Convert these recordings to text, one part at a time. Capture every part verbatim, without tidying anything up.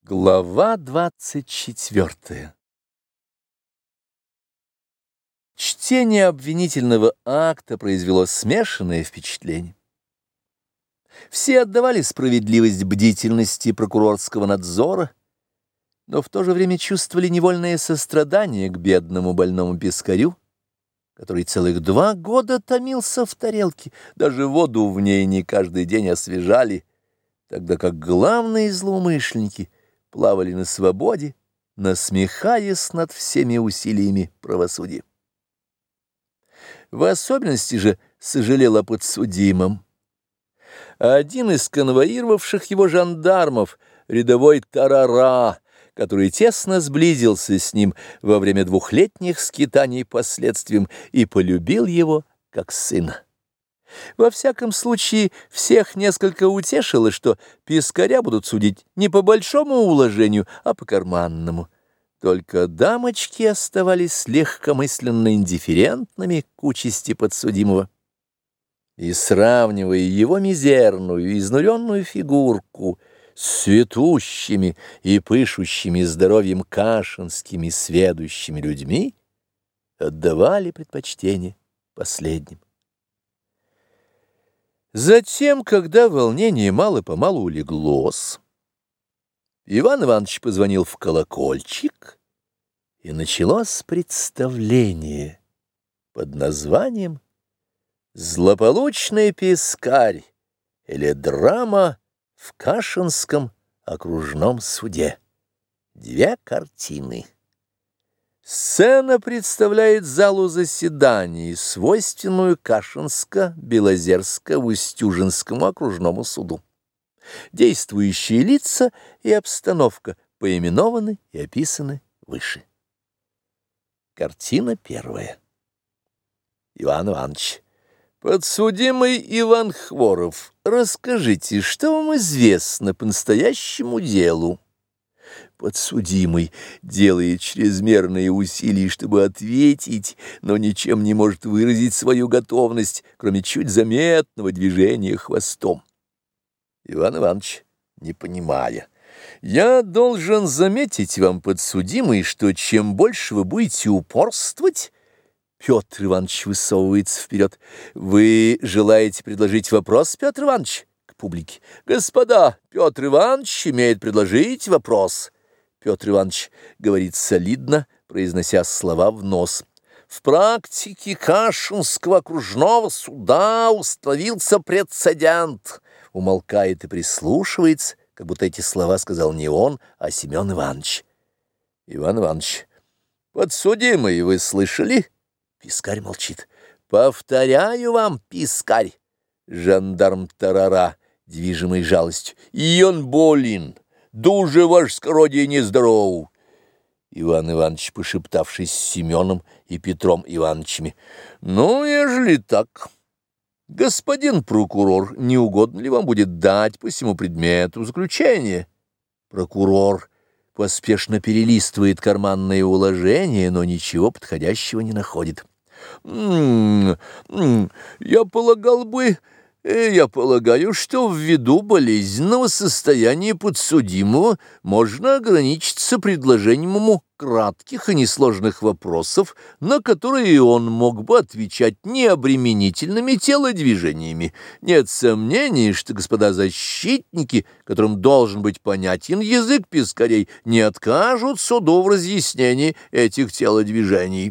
Глава двадцать четвёртая. Чтение обвинительного акта произвело смешанное впечатление. Все отдавали справедливость бдительности прокурорского надзора, но в то же время чувствовали невольное сострадание к бедному больному пескарю, который целых два года томился в тарелке, даже воду в ней не каждый день освежали, тогда как главные злоумышленники плавали на свободе, насмехаясь над всеми усилиями правосудия. В особенности же сожалел о подсудимом. Один из конвоировавших его жандармов, рядовой Тарара, который тесно сблизился с ним во время двухлетних скитаний по следствиям и полюбил его как сына. Во всяком случае, всех несколько утешило, что пескаря будут судить не по большому уложению, а по карманному. Только дамочки оставались легкомысленно индифферентными к участи подсудимого. И, сравнивая его мизерную, изнуренную фигурку с цветущими и пышущими здоровьем кашинскими сведущими людьми, отдавали предпочтение последним. Затем, когда волнение мало-помалу улеглось, Иван Иванович позвонил в колокольчик, и началось представление под названием «Злополучный пескарь» или «Драма в Кашинском окружном суде». Две картины. Сцена представляет залу заседаний, свойственную Кашинско-Белозерско-Устюжинскому окружному суду. Действующие лица и обстановка поименованы и описаны выше. Картина первая. Иван Иванович. Подсудимый Иван Хворов, расскажите, что вам известно по настоящему делу? Подсудимый делает чрезмерные усилия, чтобы ответить, но ничем не может выразить свою готовность, кроме чуть заметного движения хвостом. Иван Иванович, не понимая: я должен заметить вам, подсудимый, что чем больше вы будете упорствовать... Петр Иванович высовывается вперед. Вы желаете предложить вопрос, Петр Иванович? К публике. Господа, Петр Иванович имеет предложить вопрос. Петр Иванович говорит солидно, произнося слова в нос. В практике Кашинского окружного суда установился прецедент. Умолкает и прислушивается, как будто эти слова сказал не он, а Семен Иванович. Иван Иванович. Подсудимый, вы слышали? Пискарь молчит. Повторяю вам, пискарь. Жандарм Тарара, движимый жалостью. И он болен. Дуже ваш скородие нездоров. Иван Иванович, пошептавшись с Семеном и Петром Ивановичами. Ну, ежели так, господин прокурор, не угодно ли вам будет дать по всему предмету заключение? Прокурор поспешно перелистывает карманные уложения, но ничего подходящего не находит. М-м-м, я полагал бы, я полагаю, что ввиду болезненного состояния подсудимого можно ограничиться предложением ему кратких и несложных вопросов, на которые он мог бы отвечать необременительными телодвижениями. Нет сомнений, что господа защитники, которым должен быть понятен язык пескарей, не откажут суду в разъяснении этих телодвижений.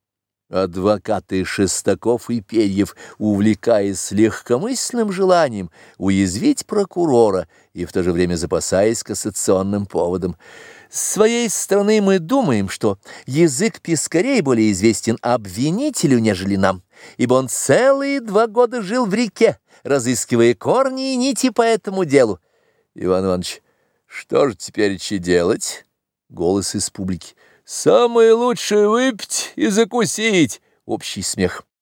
Адвокаты Шестаков и Перьев, увлекаясь легкомысленным желанием уязвить прокурора и в то же время запасаясь кассационным поводом. С своей стороны мы думаем, что язык пескарей более известен обвинителю, нежели нам, ибо он целые два года жил в реке, разыскивая корни и нити по этому делу. Иван Иванович, что же теперь че делать? Голос из публики. Самое лучшее выпить и закусить. Общий смех.